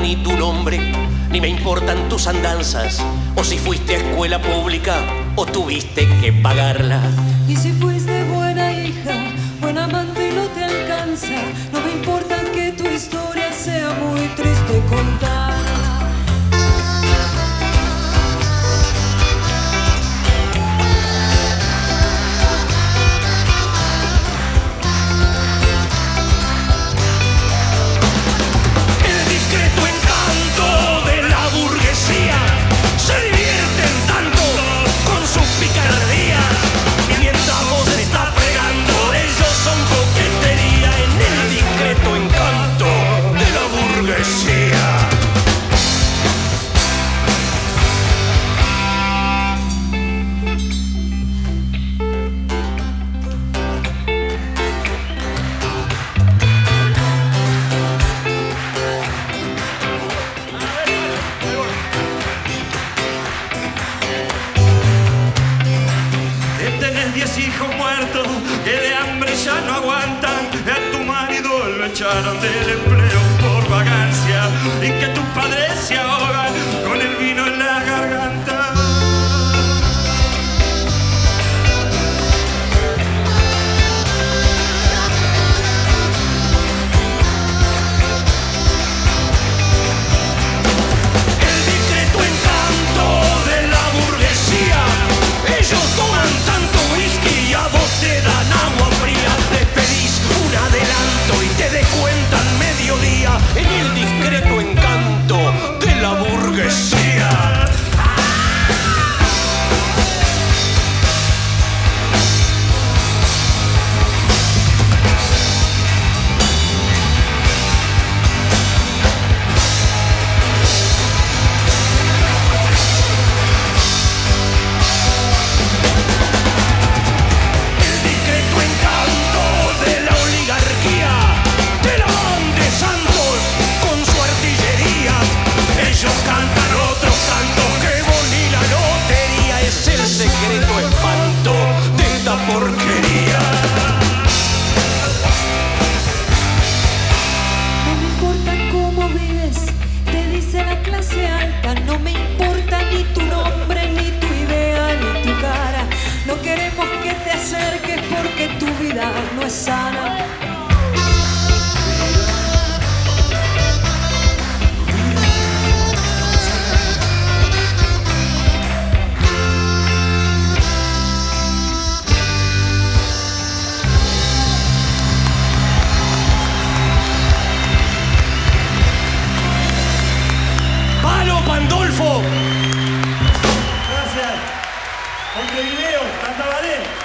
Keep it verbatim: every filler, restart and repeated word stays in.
ni tu nombre, ni me importan tus andanzas, o si fuiste a escuela pública o tuviste que pagarla. Y si fuiste buena hija, buen amante y no te alcanza, no me importa que tu historia sea muy triste contar. Diez hijos muertos que de hambre ya no aguantan, a tu marido lo echaron del empleo por vagancia y que tus padres se ahogan con el vino en la garganta. El discreto encanto de la burguesía, ellos toman tanto whisky y a vos te dan agua fría. Te pedís un adelanto y te descuentan mediodía en el discreto encanto de la burguesía. No me importa ni tu nombre, ni tu idea, ni tu cara. No queremos que te acerques porque tu vida no es sana. Gracias. Montevideo, Santa Valé.